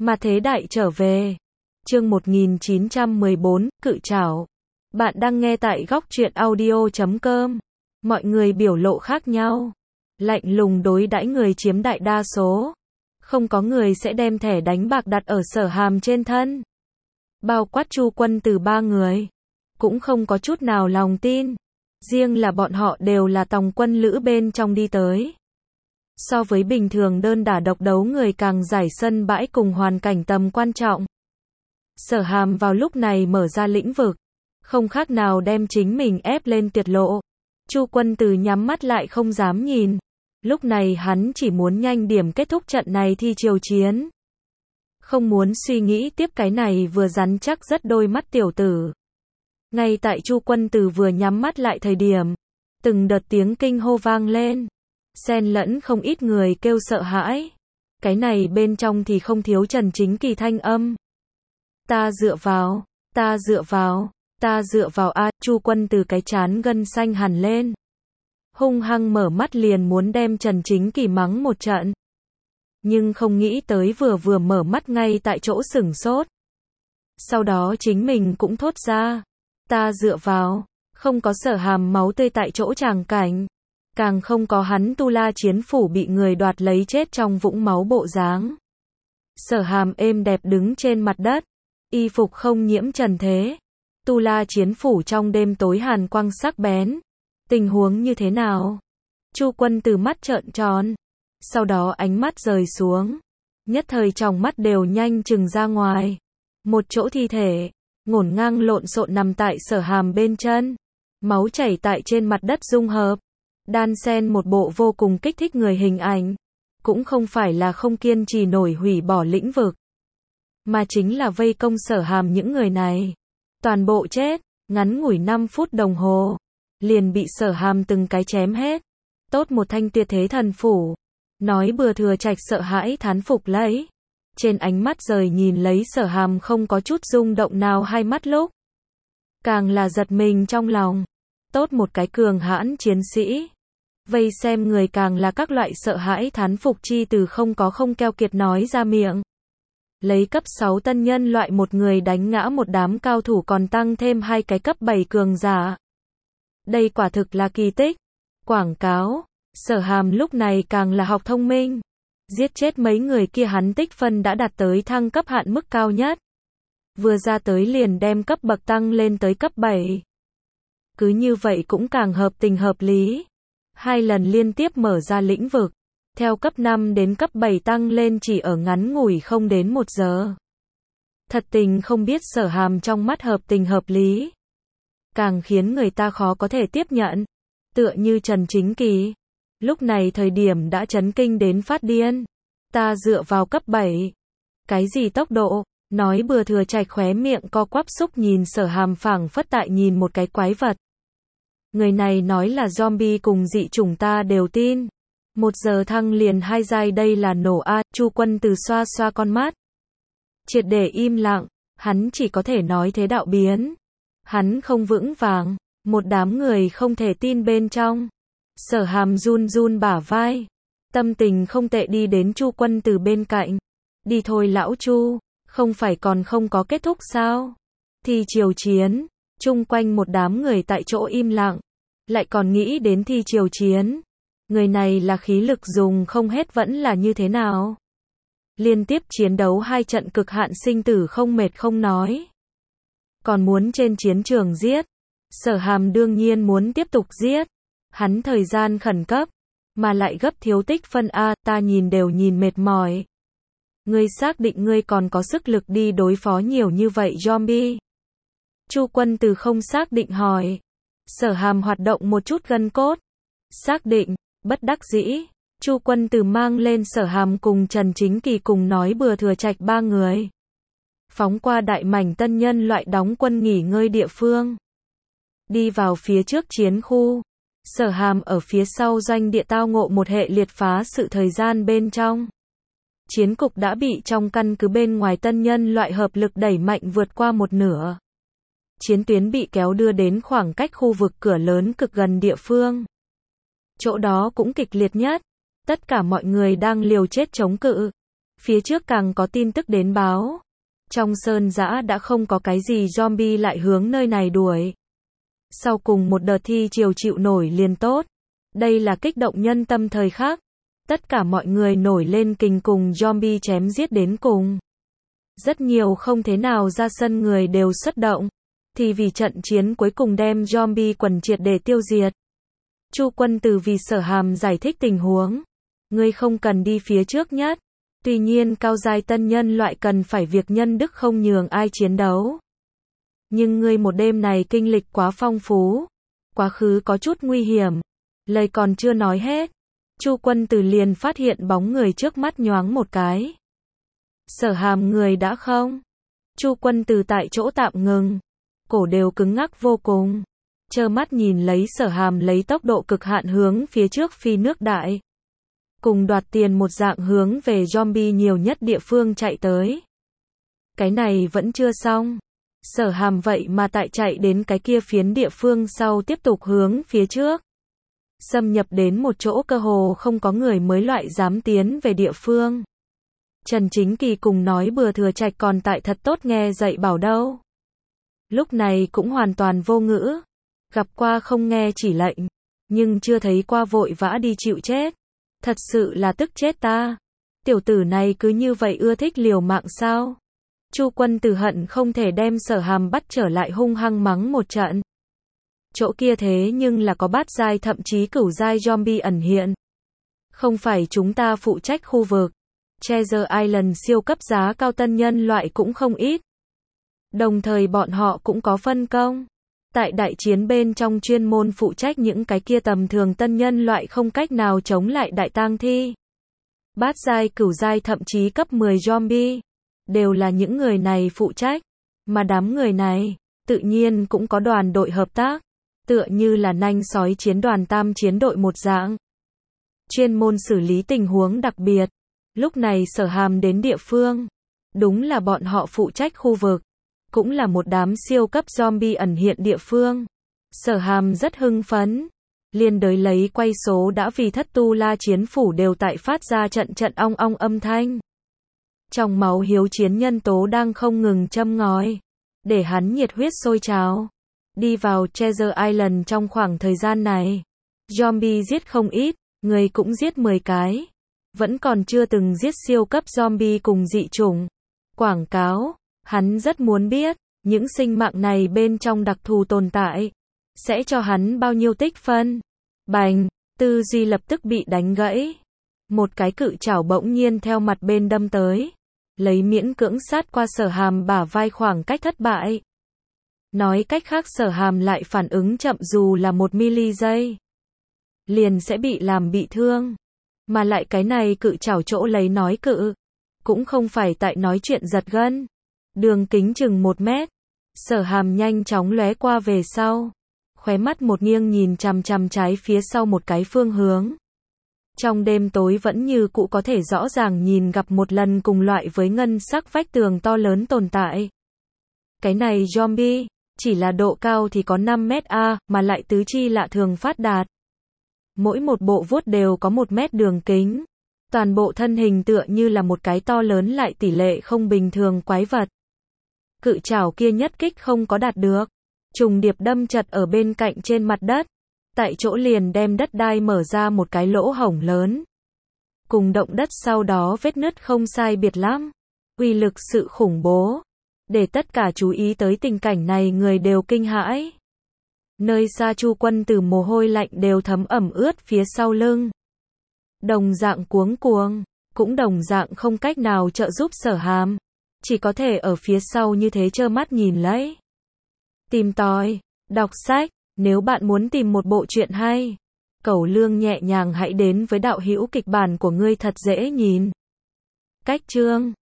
Mà thế đại trở về. Chương 1914, cự trảo. Bạn đang nghe tại góc truyện audio.com. Mọi người biểu lộ khác nhau. Lạnh lùng đối đãi người chiếm đại đa số. Không có người sẽ đem thẻ đánh bạc đặt ở Sở Hàm trên thân. Bao quát Chu Quân Từ ba người. Cũng không có chút nào lòng tin. Riêng là bọn họ đều là tòng quân lữ bên trong đi tới. So với bình thường đơn đả độc đấu người càng giải sân bãi cùng hoàn cảnh tầm quan trọng. Sở Hàm vào lúc này mở ra lĩnh vực. Không khác nào đem chính mình ép lên tuyệt lộ. Chu Quân Từ nhắm mắt lại không dám nhìn. Lúc này hắn chỉ muốn nhanh điểm kết thúc trận này thi triều chiến. Không muốn suy nghĩ tiếp cái này vừa rắn chắc rất đôi mắt tiểu tử. Ngay tại Chu Quân Từ vừa nhắm mắt lại thời điểm, từng đợt tiếng kinh hô vang lên, xen lẫn không ít người kêu sợ hãi. Cái này bên trong thì không thiếu Trần Chính Kỳ thanh âm. Ta dựa vào, ta dựa vào, ta dựa vào a. Chu Quân Từ cái trán gân xanh hẳn lên. Hung hăng mở mắt liền muốn đem Trần Chính Kỳ mắng một trận. Nhưng không nghĩ tới vừa mở mắt ngay tại chỗ sửng sốt. Sau đó chính mình cũng thốt ra. Ta dựa vào, không có Sở Hàm máu tươi tại chỗ tràng cảnh. Càng không có hắn Tu La Chiến Phủ bị người đoạt lấy chết trong vũng máu bộ dáng. Sở Hàm êm đẹp đứng trên mặt đất. Y phục không nhiễm trần thế. Tu La Chiến Phủ trong đêm tối hàn quang sắc bén. Tình huống như thế nào? Chu Quân Từ mắt trợn tròn. Sau đó ánh mắt rời xuống. Nhất thời trong mắt đều nhanh chừng ra ngoài. Một chỗ thi thể, ngổn ngang lộn xộn nằm tại Sở Hàm bên chân. Máu chảy tại trên mặt đất dung hợp. Đan xen một bộ vô cùng kích thích người hình ảnh. Cũng không phải là không kiên trì nổi hủy bỏ lĩnh vực. Mà chính là vây công Sở Hàm những người này. Toàn bộ chết, ngắn ngủi 5 phút đồng hồ. Liền bị Sở Hàm từng cái chém hết. Tốt một thanh tuyệt thế thần phủ. Nói bừa thừa trạch sợ hãi thán phục lấy. Trên ánh mắt rời nhìn lấy Sở Hàm không có chút rung động nào hai mắt lúc. Càng là giật mình trong lòng. Tốt một cái cường hãn chiến sĩ. Vây xem người càng là các loại sợ hãi thán phục chi từ không keo kiệt nói ra miệng. Lấy cấp 6 tân nhân loại một người đánh ngã một đám cao thủ còn tăng thêm 2 cái cấp 7 cường giả. Đây quả thực là kỳ tích. Quảng cáo. Sở Hàm lúc này càng là học thông minh. Giết chết mấy người kia hắn tích phân đã đạt tới thăng cấp hạn mức cao nhất. Vừa ra tới liền đem cấp bậc tăng lên tới cấp 7. Cứ như vậy cũng càng hợp tình hợp lý. 2 lần liên tiếp mở ra lĩnh vực. Theo cấp 5 đến cấp 7 tăng lên chỉ ở ngắn ngủi không đến 1 giờ. Thật tình không biết Sở Hàm trong mắt hợp tình hợp lý. Càng khiến người ta khó có thể tiếp nhận. Tựa như Trần Chính Kỳ. Lúc này thời điểm đã chấn kinh đến phát điên. Ta dựa vào cấp 7. Cái gì tốc độ? Nói bừa thừa trạch khóe miệng co quắp xúc nhìn Sở Hàm phảng phất tại nhìn một cái quái vật. Người này nói là zombie cùng dị chủng ta đều tin. 1 giờ thăng liền 2 giai đây là nổ a. Chu Quân Từ xoa xoa con mắt. Triệt để im lặng. Hắn chỉ có thể nói thế đạo biến. Hắn không vững vàng. Một đám người không thể tin bên trong. Sở Hàm run run bả vai. Tâm tình không tệ đi đến Chu Quân Từ bên cạnh. Đi thôi lão Chu. Không phải còn không có kết thúc sao? Thi triều chiến. Chung quanh một đám người tại chỗ im lặng. Lại còn nghĩ đến thi triều chiến. Người này là khí lực dùng không hết vẫn là như thế nào? Liên tiếp chiến đấu 2 trận cực hạn sinh tử không mệt không nói. Còn muốn trên chiến trường giết. Sở Hàm đương nhiên muốn tiếp tục giết. Hắn thời gian khẩn cấp. Mà lại gấp thiếu tích phân A, ta nhìn đều nhìn mệt mỏi. Ngươi xác định ngươi còn có sức lực đi đối phó nhiều như vậy zombie? Chu Quân Từ không xác định hỏi. Sở Hàm hoạt động một chút gân cốt. Xác định, bất đắc dĩ. Chu Quân Từ mang lên Sở Hàm cùng Trần Chính Kỳ cùng nói bừa thừa trạch 3 người. Phóng qua đại mảnh tân nhân loại đóng quân nghỉ ngơi địa phương. Đi vào phía trước chiến khu. Sở Hàm ở phía sau doanh địa tao ngộ một hệ liệt phá sự thời gian bên trong. Chiến cục đã bị trong căn cứ bên ngoài tân nhân loại hợp lực đẩy mạnh vượt qua một nửa. Chiến tuyến bị kéo đưa đến khoảng cách khu vực cửa lớn cực gần địa phương. Chỗ đó cũng kịch liệt nhất. Tất cả mọi người đang liều chết chống cự. Phía trước càng có tin tức đến báo. Trong sơn dã đã không có cái gì zombie lại hướng nơi này đuổi. Sau cùng một đợt thi chiều chịu nổi liền tốt. Đây là kích động nhân tâm thời khắc. Tất cả mọi người nổi lên kình cùng zombie chém giết đến cùng. Rất nhiều không thế nào ra sân người đều xuất động. Thì vì trận chiến cuối cùng đem zombie quần triệt để tiêu diệt. Chu Quân Từ vì Sở Hàm giải thích tình huống. Ngươi không cần đi phía trước nhất. Tuy nhiên cao giai tân nhân loại cần phải việc nhân đức không nhường ai chiến đấu. Nhưng ngươi một đêm này kinh lịch quá phong phú. Quá khứ có chút nguy hiểm. Lời còn chưa nói hết. Chu Quân Từ liền phát hiện bóng người trước mắt nhoáng một cái. Sở Hàm người đã không? Chu Quân Từ tại chỗ tạm ngừng. Cổ đều cứng ngắc vô cùng. Trơ mắt nhìn lấy Sở Hàm lấy tốc độ cực hạn hướng phía trước phi nước đại. Cùng đoạt tiền một dạng hướng về zombie nhiều nhất địa phương chạy tới. Cái này vẫn chưa xong. Sở Hàm vậy mà tại chạy đến cái kia phiến địa phương sau tiếp tục hướng phía trước. Xâm nhập đến một chỗ cơ hồ không có người mới loại dám tiến về địa phương. Trần Chính Kỳ cùng nói bừa Thừa Trạch còn tại thật tốt nghe dạy bảo đâu. Lúc này cũng hoàn toàn vô ngữ. Gặp qua không nghe chỉ lệnh. Nhưng chưa thấy qua vội vã đi chịu chết. Thật sự là tức chết ta. Tiểu tử này cứ như vậy ưa thích liều mạng sao? Chu Quân Từ hận không thể đem Sở Hàm bắt trở lại hung hăng mắng một trận. Chỗ kia thế nhưng là có bát giai thậm chí cửu giai zombie ẩn hiện. Không phải chúng ta phụ trách khu vực. Treasure Island siêu cấp giá cao tân nhân loại cũng không ít. Đồng thời bọn họ cũng có phân công. Tại đại chiến bên trong chuyên môn phụ trách những cái kia tầm thường tân nhân loại không cách nào chống lại đại tang thi. Bát giai cửu giai thậm chí cấp 10 zombie. Đều là những người này phụ trách. Mà đám người này, tự nhiên cũng có đoàn đội hợp tác. Tựa như là nanh sói chiến đoàn tam chiến đội một dạng. Chuyên môn xử lý tình huống đặc biệt. Lúc này Sở Hàm đến địa phương. Đúng là bọn họ phụ trách khu vực. Cũng là một đám siêu cấp zombie ẩn hiện địa phương. Sở Hàm rất hưng phấn. Liên đới lấy quay số đã vì Thất Tu La chiến phủ đều tại phát ra trận trận ong ong âm thanh. Trong máu hiếu chiến nhân tố đang không ngừng châm ngòi. Để hắn nhiệt huyết sôi trào. Đi vào Treasure Island trong khoảng thời gian này. Zombie giết không ít, người cũng giết 10 cái. Vẫn còn chưa từng giết siêu cấp zombie cùng dị chủng. Quảng cáo, hắn rất muốn biết, những sinh mạng này bên trong đặc thù tồn tại. Sẽ cho hắn bao nhiêu tích phân. Bành, tư duy lập tức bị đánh gãy. Một cái cự chảo bỗng nhiên theo mặt bên đâm tới. Lấy miễn cưỡng sát qua Sở Hàm bả vai khoảng cách thất bại. Nói cách khác Sở Hàm lại phản ứng chậm dù là 1 mili giây. Liền sẽ bị làm bị thương. Mà lại cái này cự chảo chỗ lấy nói cự. Cũng không phải tại nói chuyện giật gân. Đường kính chừng 1 mét. Sở Hàm nhanh chóng lóe qua về sau. Khóe mắt một nghiêng nhìn chằm chằm trái phía sau một cái phương hướng. Trong đêm tối vẫn như cũ có thể rõ ràng nhìn gặp một lần cùng loại với ngân sắc vách tường to lớn tồn tại. Cái này zombie, chỉ là độ cao thì có 5 mét a, mà lại tứ chi lạ thường phát đạt. Mỗi một bộ vuốt đều có 1 mét đường kính. Toàn bộ thân hình tựa như là một cái to lớn lại tỷ lệ không bình thường quái vật. Cự chảo kia nhất kích không có đạt được. Trùng điệp đâm chật ở bên cạnh trên mặt đất. Tại chỗ liền đem đất đai mở ra một cái lỗ hổng lớn. Cùng động đất sau đó vết nứt không sai biệt lắm. Uy lực sự khủng bố. Để tất cả chú ý tới tình cảnh này người đều kinh hãi. Nơi xa Chu Quân Từ mồ hôi lạnh đều thấm ẩm ướt phía sau lưng. Đồng dạng cuống cuồng, cũng đồng dạng không cách nào trợ giúp Sở Hàm. Chỉ có thể ở phía sau như thế trơ mắt nhìn lấy. Tìm tòi, đọc sách, nếu bạn muốn tìm một bộ truyện hay. Cẩu Lương nhẹ nhàng hãy đến với đạo hữu kịch bản của ngươi thật dễ nhìn. Cách chương